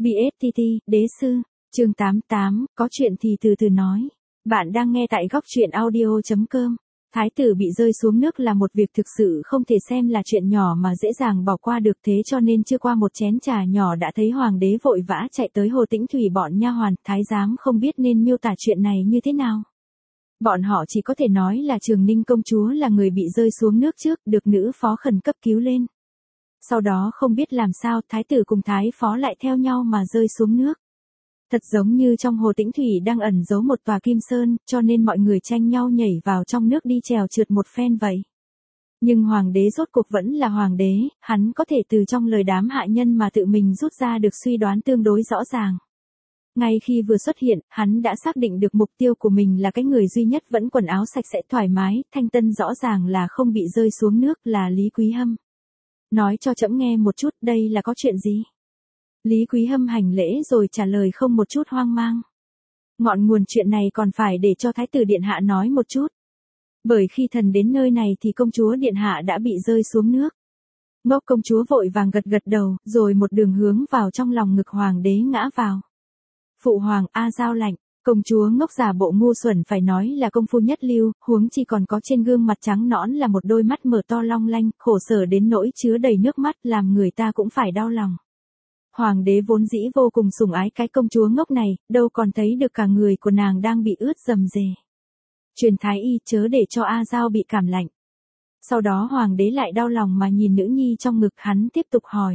BSTT, đế sư, chương 88, có chuyện thì từ từ nói. Bạn đang nghe tại góc truyện audio.com. Thái tử bị rơi xuống nước là một việc thực sự không thể xem là chuyện nhỏ mà dễ dàng bỏ qua được, thế cho nên chưa qua một chén trà nhỏ đã thấy hoàng đế vội vã chạy tới Hồ Tĩnh Thủy, bọn nha hoàn, thái giám không biết nên miêu tả chuyện này như thế nào. Bọn họ chỉ có thể nói là Trường Ninh công chúa là người bị rơi xuống nước trước, được nữ phó khẩn cấp cứu lên. Sau đó không biết làm sao thái tử cùng thái phó lại theo nhau mà rơi xuống nước. Thật giống như trong Hồ Tĩnh Thủy đang ẩn giấu một tòa kim sơn, cho nên mọi người tranh nhau nhảy vào trong nước đi chèo trượt một phen vậy. Nhưng hoàng đế rốt cuộc vẫn là hoàng đế, hắn có thể từ trong lời đám hạ nhân mà tự mình rút ra được suy đoán tương đối rõ ràng. Ngay khi vừa xuất hiện, hắn đã xác định được mục tiêu của mình là cái người duy nhất vẫn quần áo sạch sẽ thoải mái, thanh tân, rõ ràng là không bị rơi xuống nước, là Lý Quý Hâm. Nói cho trẫm nghe một chút, đây là có chuyện gì? Lý Quý Hâm hành lễ rồi trả lời không một chút hoang mang. Ngọn nguồn chuyện này còn phải để cho Thái tử Điện Hạ nói một chút. Bởi khi thần đến nơi này thì công chúa Điện Hạ đã bị rơi xuống nước. Ngốc công chúa vội vàng gật gật đầu, rồi một đường hướng vào trong lòng ngực hoàng đế ngã vào. Phụ hoàng, A Giao lạnh. Công chúa ngốc giả bộ ngu xuẩn phải nói là công phu nhất lưu, huống chi còn có trên gương mặt trắng nõn là một đôi mắt mở to long lanh, khổ sở đến nỗi chứa đầy nước mắt, làm người ta cũng phải đau lòng. Hoàng đế vốn dĩ vô cùng sủng ái cái công chúa ngốc này, đâu còn thấy được cả người của nàng đang bị ướt rầm rề. Truyền thái y chớ để cho A Giao bị cảm lạnh. Sau đó hoàng đế lại đau lòng mà nhìn nữ nhi trong ngực, hắn tiếp tục hỏi.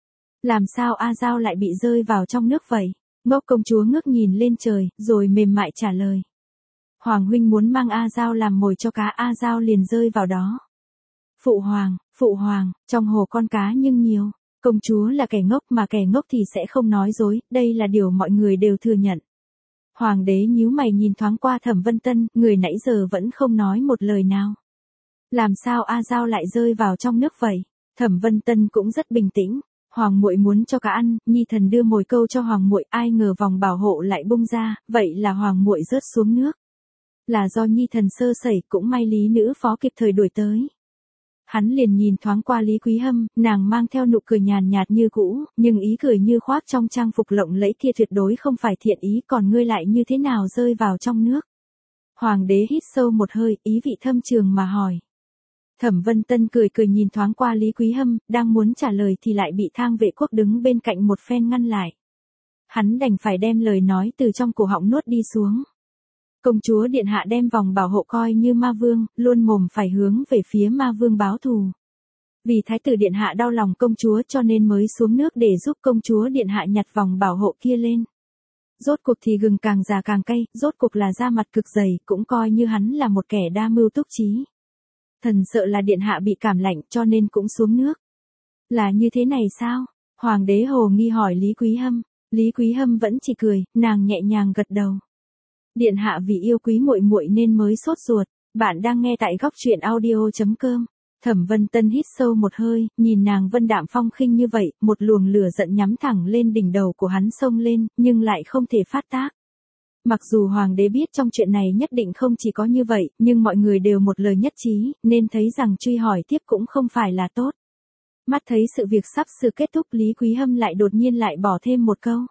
Làm sao A Giao lại bị rơi vào trong nước vậy? Ngốc công chúa ngước nhìn lên trời, rồi mềm mại trả lời. Hoàng huynh muốn mang A Giao làm mồi cho cá, A Giao liền rơi vào đó. Phụ hoàng, trong hồ con cá nhưng nhiều. Công chúa là kẻ ngốc, mà kẻ ngốc thì sẽ không nói dối, đây là điều mọi người đều thừa nhận. Hoàng đế nhíu mày nhìn thoáng qua Thẩm Vân Tân, người nãy giờ vẫn không nói một lời nào. Làm sao A Giao lại rơi vào trong nước vậy? Thẩm Vân Tân cũng rất bình tĩnh. Hoàng muội muốn cho cá ăn, nhi thần đưa mồi câu cho hoàng muội, ai ngờ vòng bảo hộ lại bung ra, vậy là hoàng muội rớt xuống nước. Là do nhi thần sơ sẩy, cũng may Lý nữ phó kịp thời đuổi tới. Hắn liền nhìn thoáng qua Lý Quý Hâm, nàng mang theo nụ cười nhàn nhạt như cũ, nhưng ý cười như khoác trong trang phục lộng lẫy kia tuyệt đối không phải thiện ý, còn ngươi lại như thế nào rơi vào trong nước? Hoàng đế hít sâu một hơi, ý vị thâm trường mà hỏi. Thẩm Vân Tân cười cười nhìn thoáng qua Lý Quý Hâm, đang muốn trả lời thì lại bị Thang Vệ Quốc đứng bên cạnh một phen ngăn lại. Hắn đành phải đem lời nói từ trong cổ họng nuốt đi xuống. Công chúa Điện Hạ đem vòng bảo hộ coi như ma vương, luôn mồm phải hướng về phía ma vương báo thù. Vì Thái tử Điện Hạ đau lòng công chúa cho nên mới xuống nước để giúp công chúa Điện Hạ nhặt vòng bảo hộ kia lên. Rốt cuộc thì gừng càng già càng cay, rốt cuộc là da mặt cực dày, cũng coi như hắn là một kẻ đa mưu túc trí. Thần sợ là Điện Hạ bị cảm lạnh cho nên cũng xuống nước. Là như thế này sao? Hoàng đế hồ nghi hỏi Lý Quý Hâm. Lý Quý Hâm vẫn chỉ cười, nàng nhẹ nhàng gật đầu. Điện Hạ vì yêu quý muội muội nên mới sốt ruột. Bạn đang nghe tại góc truyện audio.com. Thẩm Vân Tân hít sâu một hơi, nhìn nàng vân đạm phong khinh như vậy, một luồng lửa giận nhắm thẳng lên đỉnh đầu của hắn xông lên, nhưng lại không thể phát tác. Mặc dù hoàng đế biết trong chuyện này nhất định không chỉ có như vậy, nhưng mọi người đều một lời nhất trí, nên thấy rằng truy hỏi tiếp cũng không phải là tốt. Mắt thấy sự việc sắp sửa kết thúc, Lý Quý Hâm lại đột nhiên lại bỏ thêm một câu.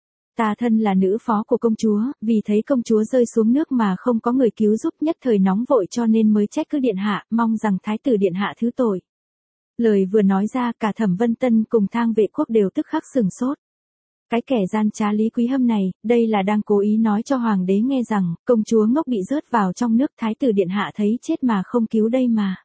Ta thân là nữ phó của công chúa, vì thấy công chúa rơi xuống nước mà không có người cứu giúp, nhất thời nóng vội cho nên mới trách cứ Điện Hạ, mong rằng Thái tử Điện Hạ thứ tội. Lời vừa nói ra, cả Thẩm Vân Tân cùng Thang Vệ Quốc đều tức khắc sừng sốt. Cái kẻ gian trá Lý Quý Hâm này, đây là đang cố ý nói cho hoàng đế nghe rằng, công chúa ngốc bị rớt vào trong nước, Thái tử Điện Hạ thấy chết mà không cứu đây mà.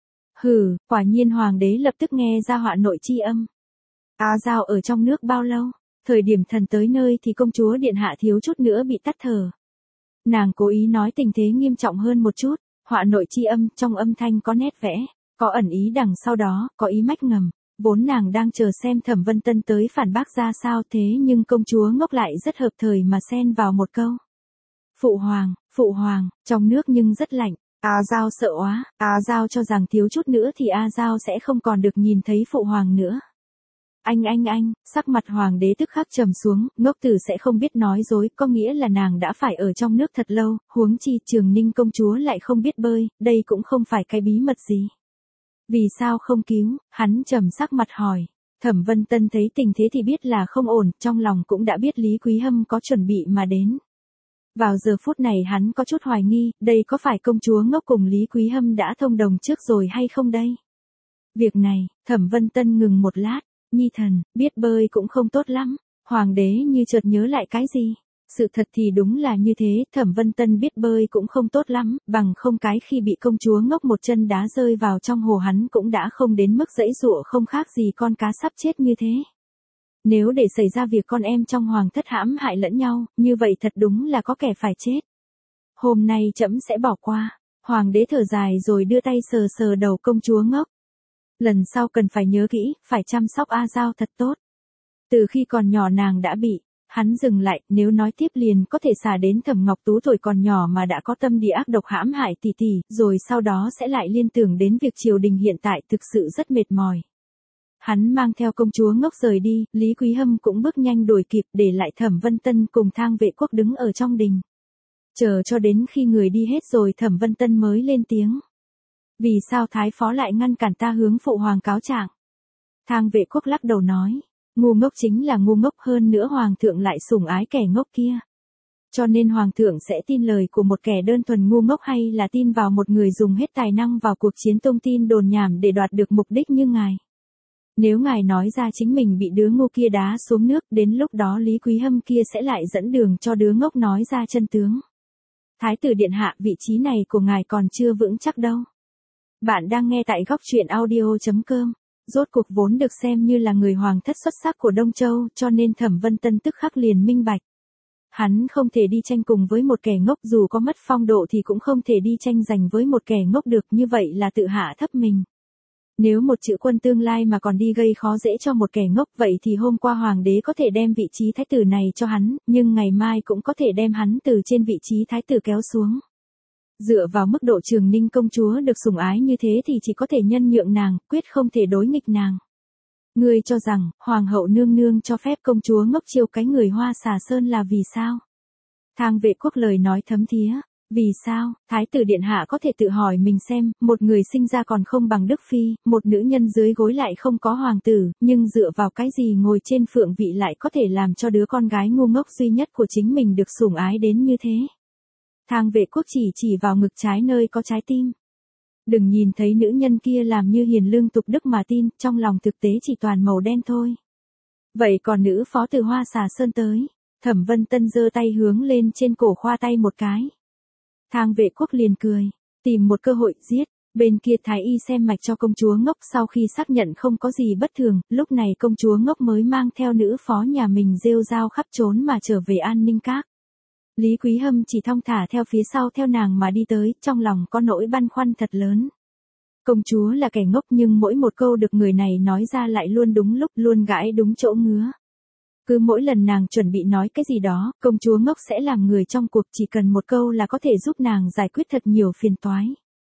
Hừ, quả nhiên hoàng đế lập tức nghe ra họa nội chi âm. A Giao ở trong nước bao lâu? Thời điểm thần tới nơi thì công chúa Điện Hạ thiếu chút nữa bị tắt thở. Nàng cố ý nói tình thế nghiêm trọng hơn một chút, họa nội chi âm, trong âm thanh có nét vẽ, có ẩn ý đằng sau đó, có ý mách ngầm. Vốn nàng đang chờ xem Thẩm Vân Tân tới phản bác ra sao, thế nhưng công chúa ngốc lại rất hợp thời mà xen vào một câu. Phụ hoàng, trong nước nhưng rất lạnh. A Giao sợ quá, A Giao cho rằng thiếu chút nữa thì A Giao sẽ không còn được nhìn thấy phụ hoàng nữa. Anh, sắc mặt hoàng đế tức khắc trầm xuống, ngốc tử sẽ không biết nói dối, có nghĩa là nàng đã phải ở trong nước thật lâu, huống chi Trường Ninh công chúa lại không biết bơi, đây cũng không phải cái bí mật gì. Vì sao không cứu? Hắn trầm sắc mặt hỏi. Thẩm Vân Tân thấy tình thế thì biết là không ổn, trong lòng cũng đã biết Lý Quý Hâm có chuẩn bị mà đến. Vào giờ phút này hắn có chút hoài nghi, đây có phải công chúa ngốc cùng Lý Quý Hâm đã thông đồng trước rồi hay không đây? Việc này, Thẩm Vân Tân ngừng một lát, nhi thần, biết bơi cũng không tốt lắm. Hoàng đế như chợt nhớ lại cái gì? Sự thật thì đúng là như thế, Thẩm Vân Tân biết bơi cũng không tốt lắm, bằng không cái khi bị công chúa ngốc một chân đá rơi vào trong hồ hắn cũng đã không đến mức giãy giụa không khác gì con cá sắp chết như thế. Nếu để xảy ra việc con em trong hoàng thất hãm hại lẫn nhau, như vậy thật đúng là có kẻ phải chết. Hôm nay trẫm sẽ bỏ qua. Hoàng đế thở dài rồi đưa tay sờ sờ đầu công chúa ngốc. Lần sau cần phải nhớ kỹ, phải chăm sóc A Giao thật tốt. Từ khi còn nhỏ nàng đã bị, hắn dừng lại, nếu nói tiếp liền có thể xả đến Thẩm Ngọc Tú tuổi còn nhỏ mà đã có tâm địa ác độc hãm hại tỷ tỷ, rồi sau đó sẽ lại liên tưởng đến việc triều đình hiện tại thực sự rất mệt mỏi. Hắn mang theo công chúa ngốc rời đi, Lý Quý Hâm cũng bước nhanh đuổi kịp để lại Thẩm Vân Tân cùng Thang Vệ Quốc đứng ở trong đình. Chờ cho đến khi người đi hết rồi Thẩm Vân Tân mới lên tiếng. Vì sao Thái Phó lại ngăn cản ta hướng phụ hoàng cáo trạng? Thang Vệ Quốc lắc đầu nói. Ngu ngốc chính là ngu ngốc, hơn nữa hoàng thượng lại sủng ái kẻ ngốc kia. Cho nên hoàng thượng sẽ tin lời của một kẻ đơn thuần ngu ngốc hay là tin vào một người dùng hết tài năng vào cuộc chiến tung tin đồn nhảm để đoạt được mục đích như ngài. Nếu ngài nói ra chính mình bị đứa ngu kia đá xuống nước, đến lúc đó Lý Quý Hâm kia sẽ lại dẫn đường cho đứa ngốc nói ra chân tướng. Thái tử điện hạ, vị trí này của ngài còn chưa vững chắc đâu. Bạn đang nghe tại góc truyện audio.com. Rốt cuộc vốn được xem như là người hoàng thất xuất sắc của Đông Châu, cho nên Thẩm Vân Tân tức khắc liền minh bạch. Hắn không thể đi tranh cùng với một kẻ ngốc, dù có mất phong độ thì cũng không thể đi tranh giành với một kẻ ngốc được, như vậy là tự hạ thấp mình. Nếu một chữ quân tương lai mà còn đi gây khó dễ cho một kẻ ngốc, vậy thì hôm qua hoàng đế có thể đem vị trí thái tử này cho hắn, nhưng ngày mai cũng có thể đem hắn từ trên vị trí thái tử kéo xuống. Dựa vào mức độ Trường Ninh công chúa được sủng ái như thế thì chỉ có thể nhân nhượng nàng, quyết không thể đối nghịch nàng. Ngươi cho rằng, hoàng hậu nương nương cho phép công chúa ngốc chiêu cái người Hoa Xà Sơn là vì sao? Thang Vệ Quốc lời nói thấm thía. Vì sao, Thái tử điện hạ có thể tự hỏi mình xem, một người sinh ra còn không bằng Đức Phi, một nữ nhân dưới gối lại không có hoàng tử, nhưng dựa vào cái gì ngồi trên phượng vị lại có thể làm cho đứa con gái ngu ngốc duy nhất của chính mình được sủng ái đến như thế? Thang Vệ Quốc chỉ vào ngực trái nơi có trái tim. Đừng nhìn thấy nữ nhân kia làm như hiền lương tục đức mà tin, trong lòng thực tế chỉ toàn màu đen thôi. Vậy còn nữ phó từ Hoa Xà Sơn tới, Thẩm Vân Tân giơ tay hướng lên trên cổ khoa tay một cái. Thang Vệ Quốc liền cười, tìm một cơ hội giết. Bên kia thái y xem mạch cho công chúa ngốc, sau khi xác nhận không có gì bất thường, lúc này công chúa ngốc mới mang theo nữ phó nhà mình rêu rao khắp trốn mà trở về An Ninh Các. Lý Quý Hâm chỉ thong thả theo phía sau theo nàng mà đi tới, trong lòng có nỗi băn khoăn thật lớn. Công chúa là kẻ ngốc nhưng mỗi một câu được người này nói ra lại luôn đúng lúc, luôn gãi đúng chỗ ngứa. Cứ mỗi lần nàng chuẩn bị nói cái gì đó, công chúa ngốc sẽ làm người trong cuộc, chỉ cần một câu là có thể giúp nàng giải quyết thật nhiều phiền toái.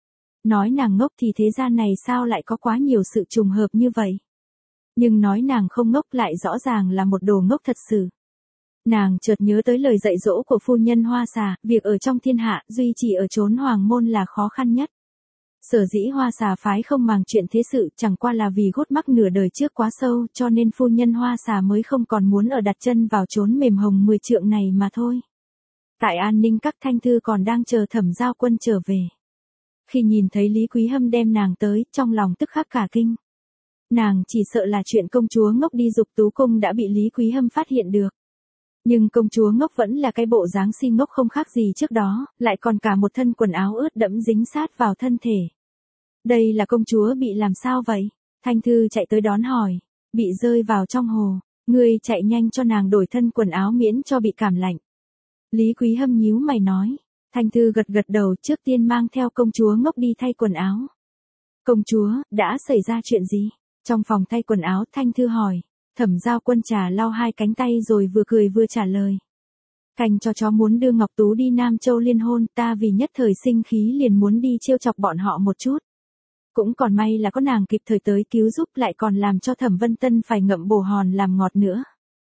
Nói nàng ngốc thì thế gian này sao lại có quá nhiều sự trùng hợp như vậy. Nhưng nói nàng không ngốc lại rõ ràng là một đồ ngốc thật sự. Nàng chợt nhớ tới lời dạy dỗ của phu nhân Hoa Xà, việc ở trong thiên hạ, duy chỉ ở chốn hoàng môn là khó khăn nhất. Sở dĩ Hoa Xà phái không màng chuyện thế sự, chẳng qua là vì gút mắc nửa đời trước quá sâu, cho nên phu nhân Hoa Xà mới không còn muốn ở đặt chân vào chốn mềm hồng 10 trượng này mà thôi. Tại An Ninh Các, Thanh Thư còn đang chờ Thẩm Giao Quân trở về. Khi nhìn thấy Lý Quý Hâm đem nàng tới, trong lòng tức khắc cả kinh. Nàng chỉ sợ là chuyện công chúa ngốc đi dục tú cung đã bị Lý Quý Hâm phát hiện được. Nhưng công chúa ngốc vẫn là cái bộ dáng si ngốc không khác gì trước đó, lại còn cả một thân quần áo ướt đẫm dính sát vào thân thể. Đây là công chúa bị làm sao vậy? Thanh Thư chạy tới đón hỏi. Bị rơi vào trong hồ, ngươi chạy nhanh cho nàng đổi thân quần áo miễn cho bị cảm lạnh. Lý Quý Hâm nhíu mày nói. Thanh Thư gật gật đầu, trước tiên mang theo công chúa ngốc đi thay quần áo. Công chúa, đã xảy ra chuyện gì? Trong phòng thay quần áo, Thanh Thư hỏi. Thẩm Giao Quân trà lau hai cánh tay rồi vừa cười vừa trả lời. Canh cho chó muốn đưa Ngọc Tú đi Nam Châu liên hôn, ta vì nhất thời sinh khí liền muốn đi trêu chọc bọn họ một chút. Cũng còn may là có nàng kịp thời tới cứu giúp, lại còn làm cho Thẩm Vân Tân phải ngậm bồ hòn làm ngọt nữa.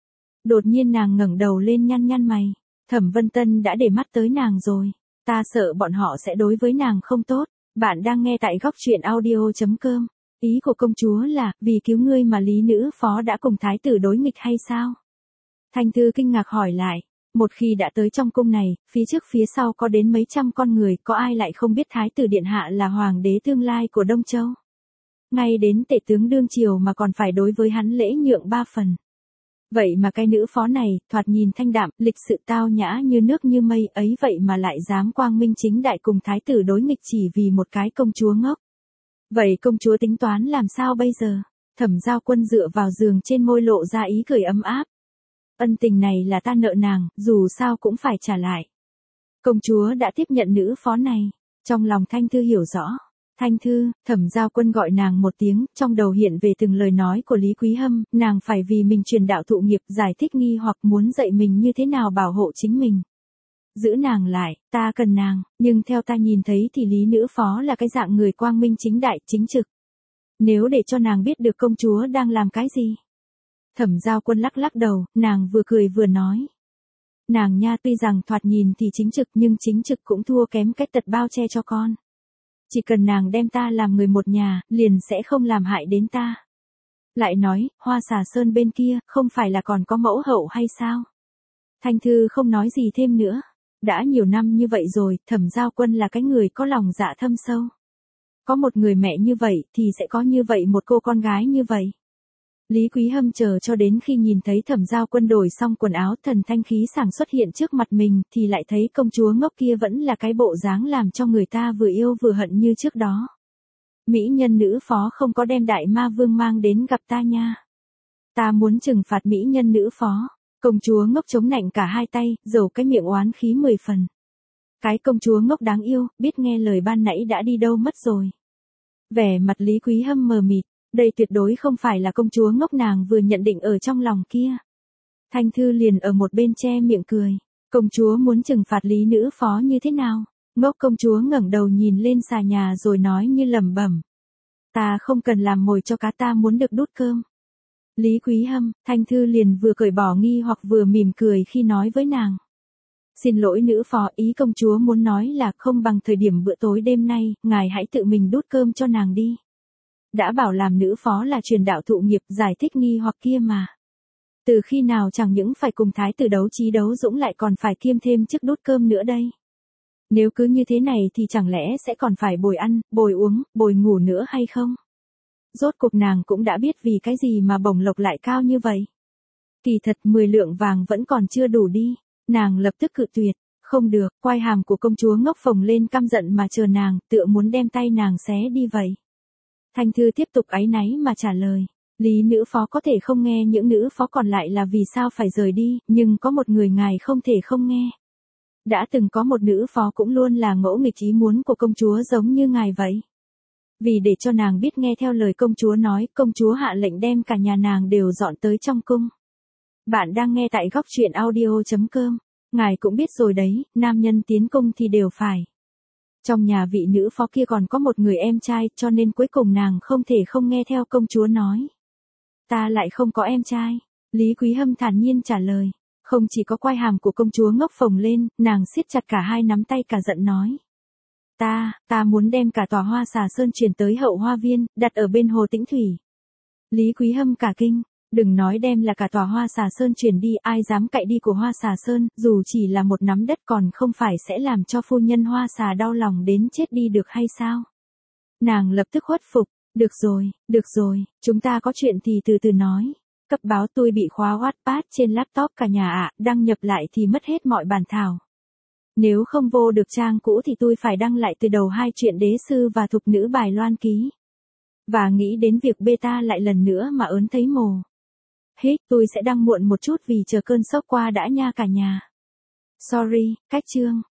Đột nhiên nàng ngẩng đầu lên nhăn nhăn mày. Thẩm Vân Tân đã để mắt tới nàng rồi. Ta sợ bọn họ sẽ đối với nàng không tốt. Bạn đang nghe tại góc truyện audio.com. Ý của công chúa là, vì cứu ngươi mà Lý nữ phó đã cùng thái tử đối nghịch hay sao? Thanh Thư kinh ngạc hỏi lại. Một khi đã tới trong cung này, phía trước phía sau có đến mấy trăm con người, có ai lại không biết thái tử điện hạ là hoàng đế tương lai của Đông Châu? Ngay đến tể tướng đương triều mà còn phải đối với hắn lễ nhượng 3 phần. Vậy mà cái nữ phó này, thoạt nhìn thanh đạm, lịch sự tao nhã như nước như mây ấy, vậy mà lại dám quang minh chính đại cùng thái tử đối nghịch chỉ vì một cái công chúa ngốc. Vậy công chúa tính toán làm sao bây giờ? Thẩm Giao Quân dựa vào giường trên môi lộ ra ý cười ấm áp. Ân tình này là ta nợ nàng, dù sao cũng phải trả lại. Công chúa đã tiếp nhận nữ phó này. Trong lòng Thanh Thư hiểu rõ. Thanh Thư, Thẩm Giao Quân gọi nàng một tiếng, trong đầu hiện về từng lời nói của Lý Quý Hâm, nàng phải vì mình truyền đạo thụ nghiệp, giải thích nghi hoặc muốn dạy mình như thế nào bảo hộ chính mình. Giữ nàng lại, ta cần nàng, nhưng theo ta nhìn thấy thì Lý nữ phó là cái dạng người quang minh chính đại, chính trực. Nếu để cho nàng biết được công chúa đang làm cái gì. Thẩm Giao Quân lắc lắc đầu, nàng vừa cười vừa nói. Nàng nha, tuy rằng thoạt nhìn thì chính trực nhưng chính trực cũng thua kém cách tật bao che cho con. Chỉ cần nàng đem ta làm người một nhà, liền sẽ không làm hại đến ta. Lại nói, Hoa Xà Sơn bên kia, không phải là còn có mẫu hậu hay sao? Thanh Thư không nói gì thêm nữa. Đã nhiều năm như vậy rồi, Thẩm Giao Quân là cái người có lòng dạ thâm sâu. Có một người mẹ như vậy, thì sẽ có như vậy một cô con gái như vậy. Lý Quý Hâm chờ cho đến khi nhìn thấy Thẩm Giao Quân đổi xong quần áo, thần thanh khí sảng xuất hiện trước mặt mình, thì lại thấy công chúa ngốc kia vẫn là cái bộ dáng làm cho người ta vừa yêu vừa hận như trước đó. Mỹ nhân nữ phó không có đem đại ma vương mang đến gặp ta nha. Ta muốn trừng phạt mỹ nhân nữ phó. Công chúa ngốc chống nạnh cả hai tay, dầu cái miệng oán khí 10 phần. Cái công chúa ngốc đáng yêu, biết nghe lời ban nãy đã đi đâu mất rồi. Vẻ mặt Lý Quý Hâm mờ mịt, đây tuyệt đối không phải là công chúa ngốc nàng vừa nhận định ở trong lòng kia. Thanh Thư liền ở một bên che miệng cười. Công chúa muốn trừng phạt Lý nữ phó như thế nào? Ngốc công chúa ngẩng đầu nhìn lên xà nhà rồi nói như lẩm bẩm. Ta không cần làm mồi cho cá, ta muốn được đút cơm. Lý Quý Hâm, Thanh Thư liền vừa cởi bỏ nghi hoặc vừa mỉm cười khi nói với nàng. Xin lỗi nữ phó, ý công chúa muốn nói là không bằng thời điểm bữa tối đêm nay, ngài hãy tự mình đút cơm cho nàng đi. Đã bảo làm nữ phó là truyền đạo thụ nghiệp, giải thích nghi hoặc kia mà. Từ khi nào chẳng những phải cùng thái tử đấu trí đấu dũng lại còn phải kiêm thêm chức đút cơm nữa đây. Nếu cứ như thế này thì chẳng lẽ sẽ còn phải bồi ăn, bồi uống, bồi ngủ nữa hay không? Rốt cuộc nàng cũng đã biết vì cái gì mà bổng lộc lại cao như vậy. Kỳ thật 10 lượng vàng vẫn còn chưa đủ đi. Nàng lập tức cự tuyệt. Không được, quai hàm của công chúa ngốc phồng lên căm giận mà chờ nàng, tựa muốn đem tay nàng xé đi vậy. Thanh Thư tiếp tục áy náy mà trả lời. Lý nữ phó có thể không nghe những nữ phó còn lại là vì sao phải rời đi, nhưng có một người ngài không thể không nghe. Đã từng có một nữ phó cũng luôn là ngỗ nghịch ý muốn của công chúa giống như ngài vậy. Vì để cho nàng biết nghe theo lời công chúa nói, công chúa hạ lệnh đem cả nhà nàng đều dọn tới trong cung. Bạn đang nghe tại góc truyện audio.com. Ngài cũng biết rồi đấy, nam nhân tiến cung thì đều phải. Trong nhà vị nữ phó kia còn có một người em trai, cho nên cuối cùng nàng không thể không nghe theo công chúa nói. Ta lại không có em trai. Lý Quý Hâm thản nhiên trả lời. Không chỉ có quai hàm của công chúa ngốc phồng lên, nàng siết chặt cả hai nắm tay cả giận nói. Ta muốn đem cả tòa Hoa Xà Sơn chuyển tới Hậu Hoa Viên, đặt ở bên hồ Tĩnh Thủy. Lý Quý Hâm cả kinh. Đừng nói đem là cả tòa Hoa Xà Sơn chuyển đi, ai dám cậy đi của Hoa Xà Sơn, dù chỉ là một nắm đất còn không phải sẽ làm cho phu nhân Hoa Xà đau lòng đến chết đi được hay sao? Nàng lập tức khuất phục. Được rồi, chúng ta có chuyện thì từ từ nói. Cấp báo tôi bị khóa Wattpad trên laptop cả nhà ạ, đăng nhập lại thì mất hết mọi bản thảo. Nếu không vô được trang cũ thì tôi phải đăng lại từ đầu 2 chuyện đế sư và thục nữ bài loan ký. Và nghĩ đến việc beta lại lần nữa mà ớn thấy mồ. Tôi sẽ đăng muộn một chút vì chờ cơn sốc qua đã nha cả nhà. Sorry, cách chương.